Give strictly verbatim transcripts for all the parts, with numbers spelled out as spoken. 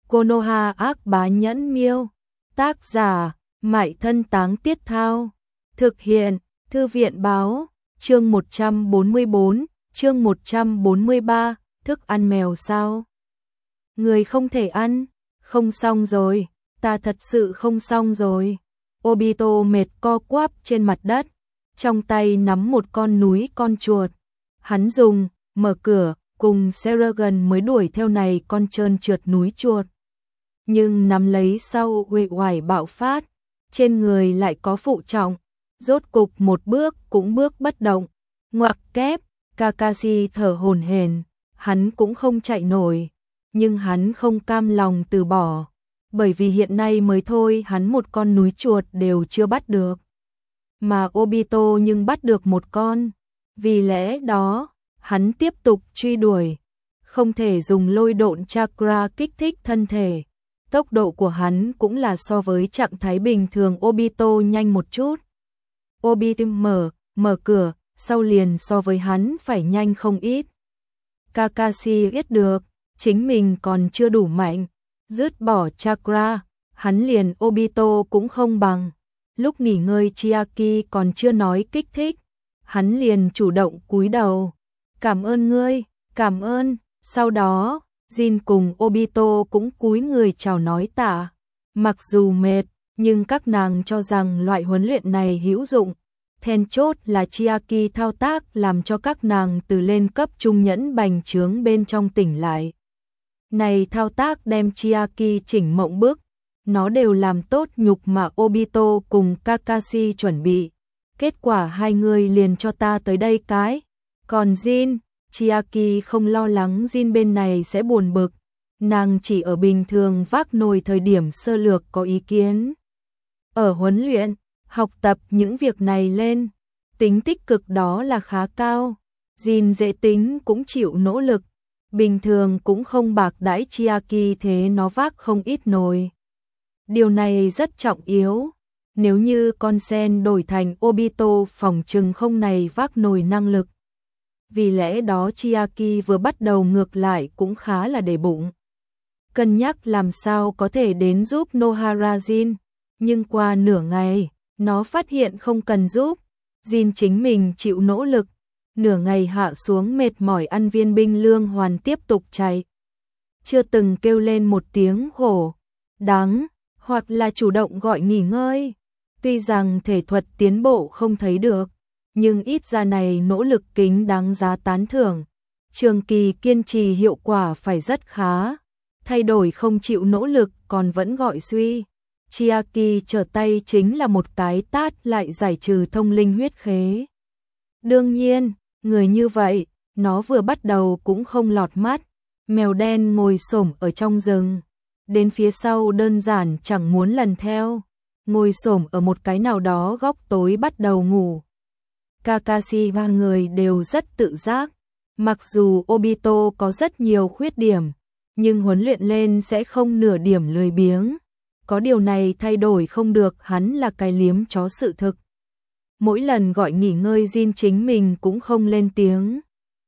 Konoha ác bá nhẫn miêu. Tác giả, Mại Thân Táng Tiết Thao. Thực hiện, Thư viện báo. Chương một trăm bốn mươi bốn, chương một trăm bốn mươi ba, thức ăn mèo sao? Người không thể ăn, không xong rồi, ta thật sự không xong rồi. Obito mệt co quắp trên mặt đất, trong tay nắm một con núi con chuột. Hắn dùng, mở cửa, cùng Seragon mới đuổi theo này con trơn trượt núi chuột. Nhưng nắm lấy sau uể oải bạo phát, trên người lại có phụ trọng, rốt cục một bước cũng bước bất động. Ngoặc kép, Kakashi thở hổn hển, hắn cũng không chạy nổi, nhưng hắn không cam lòng từ bỏ, bởi vì hiện nay mới thôi hắn một con núi chuột đều chưa bắt được. Mà Obito nhưng bắt được một con, vì lẽ đó, hắn tiếp tục truy đuổi, không thể dùng lôi độn chakra kích thích thân thể. Tốc độ của hắn cũng là so với trạng thái bình thường Obito nhanh một chút. Obito mở, mở cửa, sau liền so với hắn phải nhanh không ít. Kakashi biết được, chính mình còn chưa đủ mạnh, dứt bỏ chakra, hắn liền Obito cũng không bằng. Lúc nghỉ ngơi Chiaki còn chưa nói kích thích, hắn liền chủ động cúi đầu. Cảm ơn ngươi, cảm ơn, sau đó, Jin cùng Obito cũng cúi người chào nói tạ. Mặc dù mệt, nhưng các nàng cho rằng loại huấn luyện này hữu dụng. Then chốt là Chiaki thao tác làm cho các nàng từ lên cấp trung nhẫn bành trướng bên trong tỉnh lại. Này thao tác đem Chiaki chỉnh mộng bức, nó đều làm tốt nhục mà Obito cùng Kakashi chuẩn bị. Kết quả hai người liền cho ta tới đây cái. Còn Jin, Chiaki không lo lắng Jin bên này sẽ buồn bực, nàng chỉ ở bình thường vác nồi thời điểm sơ lược có ý kiến. Ở huấn luyện, học tập những việc này lên, tính tích cực đó là khá cao. Jin dễ tính cũng chịu nỗ lực, bình thường cũng không bạc đãi Chiaki thế nó vác không ít nồi. Điều này rất trọng yếu, nếu như con sen đổi thành Obito phòng trừng không này vác nồi năng lực. Vì lẽ đó Chiaki vừa bắt đầu ngược lại cũng khá là để bụng. Cân nhắc làm sao có thể đến giúp Nohara Jin, nhưng qua nửa ngày, nó phát hiện không cần giúp, Jin chính mình chịu nỗ lực, nửa ngày hạ xuống mệt mỏi ăn viên binh lương hoàn tiếp tục chạy. Chưa từng kêu lên một tiếng khổ, đáng, hoặc là chủ động gọi nghỉ ngơi. Tuy rằng thể thuật tiến bộ không thấy được, nhưng ít ra này nỗ lực kính đáng giá tán thưởng. Trường kỳ kiên trì hiệu quả phải rất khá, thay đổi không chịu nỗ lực còn vẫn gọi suy. Chiaki trở tay chính là một cái tát lại giải trừ thông linh huyết khế. Đương nhiên, người như vậy, nó vừa bắt đầu cũng không lọt mắt. Mèo đen ngồi xổm ở trong rừng, đến phía sau đơn giản chẳng muốn lần theo, ngồi xổm ở một cái nào đó góc tối bắt đầu ngủ. Kakashi ba người đều rất tự giác, mặc dù Obito có rất nhiều khuyết điểm, nhưng huấn luyện lên sẽ không nửa điểm lười biếng. Có điều này thay đổi không được, hắn là cái liếm chó sự thực. Mỗi lần gọi nghỉ ngơi Jin chính mình cũng không lên tiếng.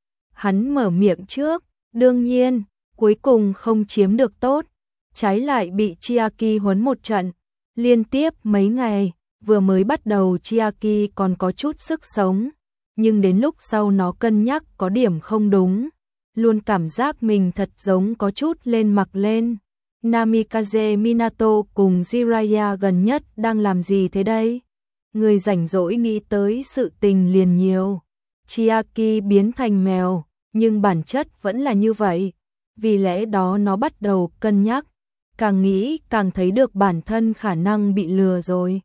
Hắn mở miệng trước, đương nhiên, cuối cùng không chiếm được tốt, trái lại bị Chiaki huấn một trận, liên tiếp mấy ngày. Vừa mới bắt đầu Chiaki còn có chút sức sống, nhưng đến lúc sau nó cân nhắc có điểm không đúng, luôn cảm giác mình thật giống có chút lên mặc lên. Namikaze Minato cùng Jiraiya gần nhất đang làm gì thế đây? Người rảnh rỗi nghĩ tới sự tình liền nhiều. Chiaki biến thành mèo, nhưng bản chất vẫn là như vậy, vì lẽ đó nó bắt đầu cân nhắc, càng nghĩ càng thấy được bản thân khả năng bị lừa rồi.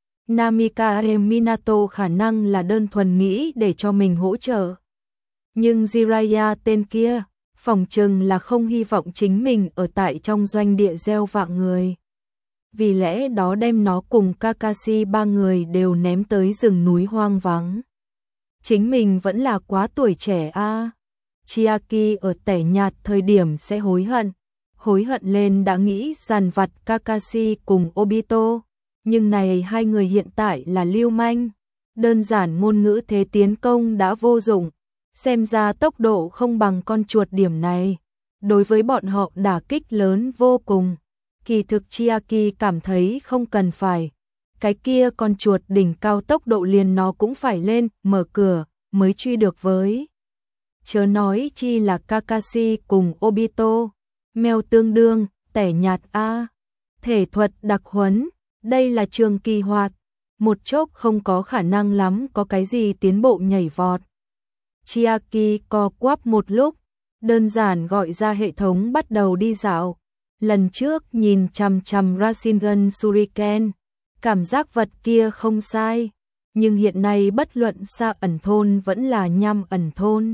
Namikaze Minato khả năng là đơn thuần nghĩ để cho mình hỗ trợ. Nhưng Jiraiya tên kia, phỏng chừng là không hy vọng chính mình ở tại trong doanh địa gieo vạ người. Vì lẽ đó đem nó cùng Kakashi ba người đều ném tới rừng núi hoang vắng. Chính mình vẫn là quá tuổi trẻ a. À. Chiaki ở tẻ nhạt thời điểm sẽ hối hận. Hối hận lên đã nghĩ dằn vặt Kakashi cùng Obito. Nhưng này hai người hiện tại là lưu manh, đơn giản ngôn ngữ thế tiến công đã vô dụng, xem ra tốc độ không bằng con chuột điểm này. đối với bọn họ đả kích lớn vô cùng. Kỳ thực Chiaki cảm thấy không cần phải. Cái kia con chuột đỉnh cao tốc độ liền nó cũng phải lên, mở cửa, mới truy được với. Chớ nói chi là Kakashi cùng Obito. Mèo tương đương, tẻ nhạt a. Thể thuật đặc huấn, đây là trường kỳ hoạt. Một chốc không có khả năng lắm có cái gì tiến bộ nhảy vọt. Chiaki co quắp một lúc, đơn giản gọi ra hệ thống bắt đầu đi dạo. Lần trước nhìn chằm chằm Rasengan Shuriken, cảm giác vật kia không sai, nhưng hiện nay bất luận xa ẩn thôn vẫn là nham ẩn thôn.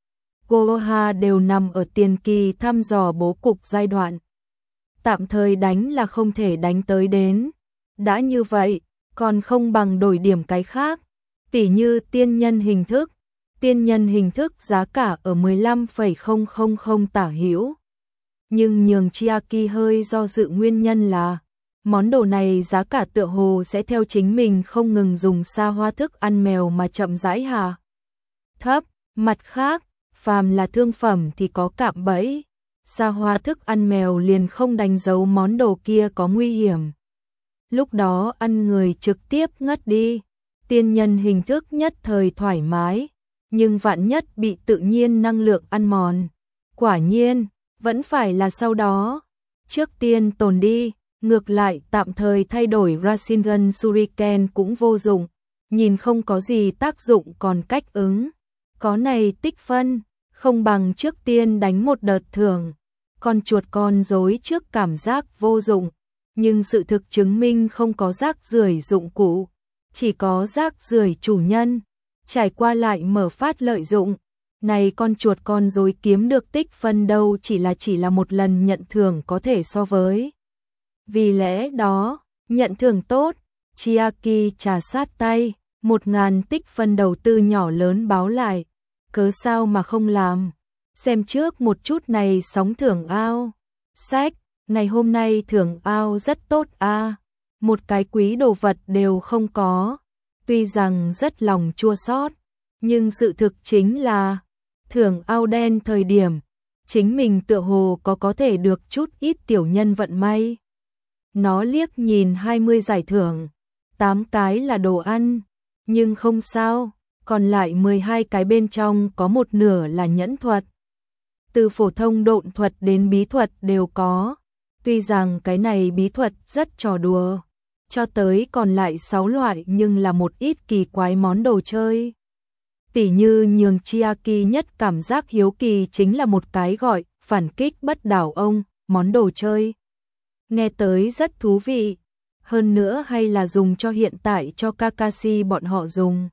Konoha đều nằm ở tiền kỳ thăm dò bố cục giai đoạn. Tạm thời đánh là không thể đánh tới đến. Đã như vậy, còn không bằng đổi điểm cái khác, tỉ như tiên nhân hình thức. Tiên nhân hình thức giá cả ở mười lăm phẩy không không không tả hữu. Nhưng nhường Chiaki hơi do dự nguyên nhân là món đồ này giá cả tựa hồ sẽ theo chính mình không ngừng dùng xa hoa thức ăn mèo mà chậm rãi hạ thấp. Mặt khác, phàm là thương phẩm thì có cạm bẫy. Xa hoa thức ăn mèo liền không đánh dấu món đồ kia có nguy hiểm. Lúc đó ăn người trực tiếp ngất đi. Tiên nhân hình thức nhất thời thoải mái, nhưng vạn nhất bị tự nhiên năng lượng ăn mòn. Quả nhiên, vẫn phải là sau đó. Trước tiên tồn đi, ngược lại tạm thời thay đổi Rasengan Shuriken cũng vô dụng, nhìn không có gì tác dụng còn cách ứng. Có này tích phân, không bằng trước tiên đánh một đợt thưởng. Con chuột con rối trước cảm giác vô dụng, nhưng sự thực chứng minh không có rác rưởi dụng cụ, chỉ có rác rưởi chủ nhân. Trải qua lại mở phát lợi dụng. Này con chuột con rối kiếm được tích phân đâu chỉ là chỉ là một lần nhận thưởng có thể so với. Vì lẽ đó, nhận thưởng tốt, Chiaki trà sát tay, một ngàn tích phân đầu tư nhỏ lớn báo lại. Cớ sao mà không làm? Xem trước một chút này sóng thưởng ao. Sách, ngày hôm nay thưởng ao rất tốt a. Một cái quý đồ vật đều không có. Tuy rằng rất lòng chua xót, nhưng sự thực chính là thưởng ao đen thời điểm, chính mình tựa hồ có có thể được chút ít tiểu nhân vận may. Nó liếc nhìn hai mươi giải thưởng, tám cái là đồ ăn, nhưng không sao, còn lại mười hai cái bên trong có một nửa là nhẫn thuật. Từ phổ thông độn thuật đến bí thuật đều có, tuy rằng cái này bí thuật rất trò đùa. Cho tới còn lại sáu loại nhưng là một ít kỳ quái món đồ chơi. Tỉ như nhường Chiaki nhất cảm giác hiếu kỳ chính là một cái gọi phản kích bất đảo ông, món đồ chơi. Nghe tới rất thú vị. Hơn nữa hay là dùng cho hiện tại cho Kakashi bọn họ dùng.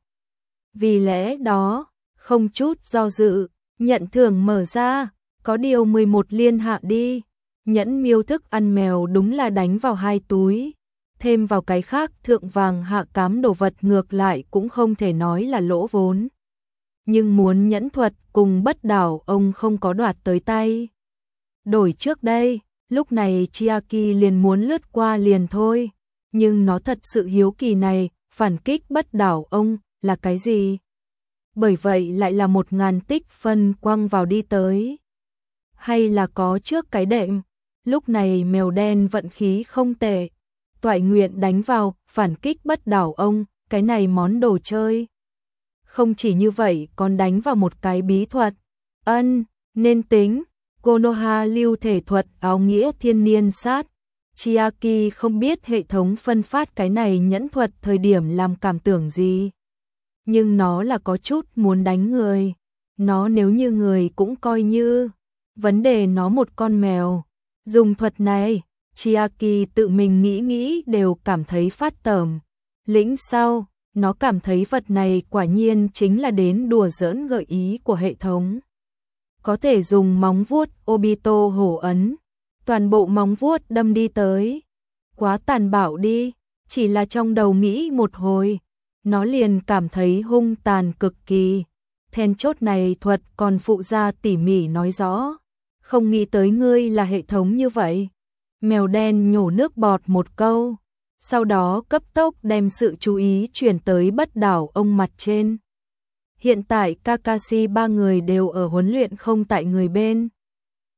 Vì lẽ đó, không chút do dự, nhận thưởng mở ra, có điều mười một liên hạ đi. Nhẫn miêu thức ăn mèo đúng là đánh vào hai túi. Thêm vào cái khác thượng vàng hạ cám đồ vật ngược lại cũng không thể nói là lỗ vốn. Nhưng muốn nhẫn thuật cùng bất đảo ông không có đoạt tới tay. Đổi trước đây, lúc này Chiaki liền muốn lướt qua liền thôi. Nhưng nó thật sự hiếu kỳ này, phản kích bất đảo ông là cái gì? Bởi vậy lại là một ngàn tích phân quăng vào đi tới. Hay là có trước cái đệm, lúc này mèo đen vận khí không tệ. Toại nguyện đánh vào, phản kích bất đảo ông, cái này món đồ chơi. Không chỉ như vậy còn đánh vào một cái bí thuật. Ân, nên tính, Konoha lưu thể thuật áo nghĩa thiên niên sát. Chiaki không biết hệ thống phân phát cái này nhẫn thuật thời điểm làm cảm tưởng gì. Nhưng nó là có chút muốn đánh người. Nó nếu như người cũng coi như. Vấn đề nó một con mèo. Dùng thuật này, Chiaki tự mình nghĩ nghĩ đều cảm thấy phát tởm. Lĩnh sau, nó cảm thấy vật này quả nhiên chính là đến đùa giỡn gợi ý của hệ thống. Có thể dùng móng vuốt Obito hổ ấn, toàn bộ móng vuốt đâm đi tới. Quá tàn bạo đi, chỉ là trong đầu nghĩ một hồi, nó liền cảm thấy hung tàn cực kỳ. Then chốt này thuật còn phụ gia tỉ mỉ nói rõ. Không nghĩ tới ngươi là hệ thống như vậy. Mèo đen nhổ nước bọt một câu, sau đó cấp tốc đem sự chú ý chuyển tới bất đảo ông mặt trên. Hiện tại Kakashi ba người đều ở huấn luyện không tại người bên.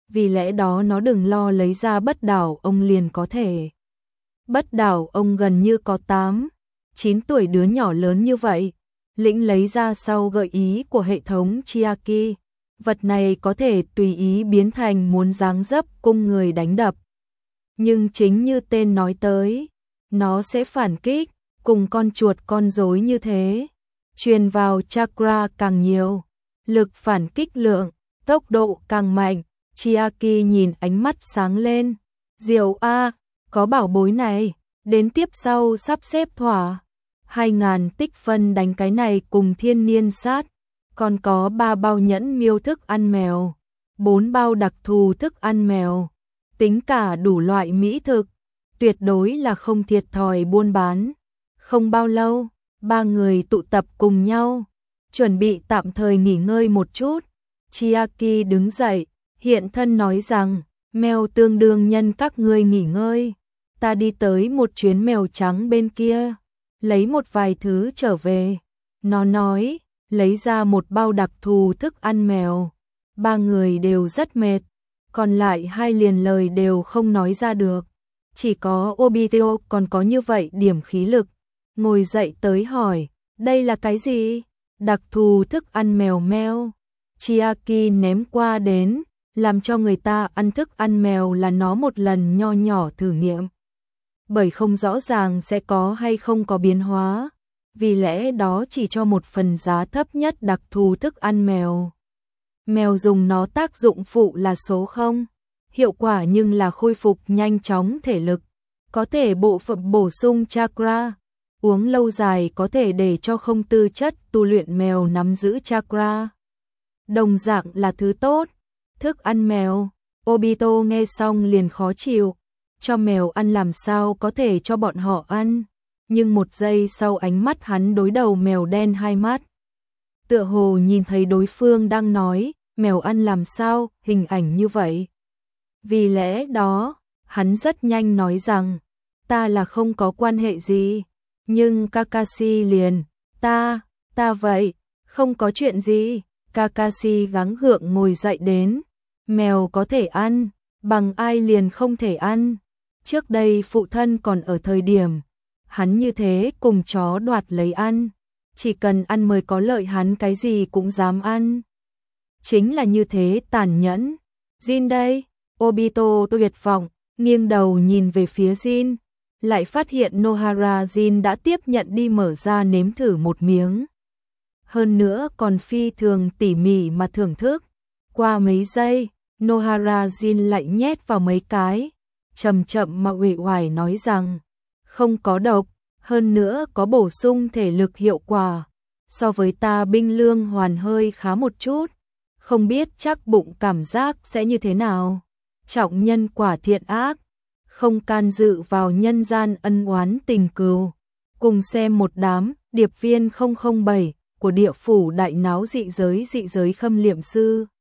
vì lẽ đó nó đừng lo lấy ra bất đảo ông liền có thể. Bất đảo ông gần như có tám, chín tuổi đứa nhỏ lớn như vậy, lĩnh lấy ra sau gợi ý của hệ thống Chiaki. Vật này có thể tùy ý biến thành muốn dáng dấp cung người đánh đập. Nhưng chính như tên nói tới, nó sẽ phản kích, cùng con chuột con rối như thế. Truyền vào chakra càng nhiều, lực phản kích lượng, tốc độ càng mạnh. Chiaki nhìn ánh mắt sáng lên. Diệu a, có bảo bối này, đến tiếp sau sắp xếp thỏa. Hai ngàn tích phân đánh cái này cùng thiên niên sát. Còn có ba bao nhẫn miêu thức ăn mèo, bốn bao đặc thù thức ăn mèo, tính cả đủ loại mỹ thực, tuyệt đối là không thiệt thòi buôn bán. Không bao lâu, ba người tụ tập cùng nhau, chuẩn bị tạm thời nghỉ ngơi một chút. Chiaki đứng dậy, hiện thân nói rằng, mèo tương đương nhân các ngươi nghỉ ngơi, ta đi tới một chuyến mèo trắng bên kia, lấy một vài thứ trở về. Nó nói, lấy ra một bao đặc thù thức ăn mèo. Ba người đều rất mệt, còn lại hai liền lời đều không nói ra được. Chỉ có Obito còn có như vậy điểm khí lực, ngồi dậy tới hỏi, đây là cái gì? Đặc thù thức ăn mèo meo. Chiaki ném qua đến, làm cho người ta ăn thức ăn mèo là nó một lần nho nhỏ thử nghiệm. Bởi không rõ ràng sẽ có hay không có biến hóa, vì lẽ đó chỉ cho một phần giá thấp nhất đặc thù thức ăn mèo. Mèo dùng nó tác dụng phụ là số không, hiệu quả nhưng là khôi phục nhanh chóng thể lực, có thể bộ phận bổ sung chakra, uống lâu dài có thể để cho không tư chất tu luyện mèo nắm giữ chakra. Đồng dạng là thứ tốt. Thức ăn mèo, Obito nghe xong liền khó chịu, cho mèo ăn làm sao có thể cho bọn họ ăn. Nhưng một giây sau ánh mắt hắn đối đầu mèo đen hai mắt. Tựa hồ nhìn thấy đối phương đang nói, mèo ăn làm sao, hình ảnh như vậy. Vì lẽ đó, hắn rất nhanh nói rằng, ta là không có quan hệ gì. Nhưng Kakashi liền, ta, ta vậy, không có chuyện gì. Kakashi gắng gượng ngồi dậy đến, mèo có thể ăn, bằng ai liền không thể ăn. Trước đây phụ thân còn ở thời điểm, hắn như thế cùng chó đoạt lấy ăn, chỉ cần ăn mới có lợi hắn cái gì cũng dám ăn. Chính là như thế tàn nhẫn. Jin đây, Obito tuyệt vọng, nghiêng đầu nhìn về phía Jin, lại phát hiện Nohara Jin đã tiếp nhận đi mở ra nếm thử một miếng. Hơn nữa còn phi thường tỉ mỉ mà thưởng thức. Qua mấy giây, Nohara Jin lại nhét vào mấy cái, chậm chậm mà uể oải nói rằng, không có độc, hơn nữa có bổ sung thể lực hiệu quả, so với ta binh lương hoàn hơi khá một chút, không biết chắc bụng cảm giác sẽ như thế nào. Trọng nhân quả thiện ác, không can dự vào nhân gian ân oán tình cừu. Cùng xem một đám điệp viên không không bảy của địa phủ đại náo dị giới dị giới khâm liệm sư.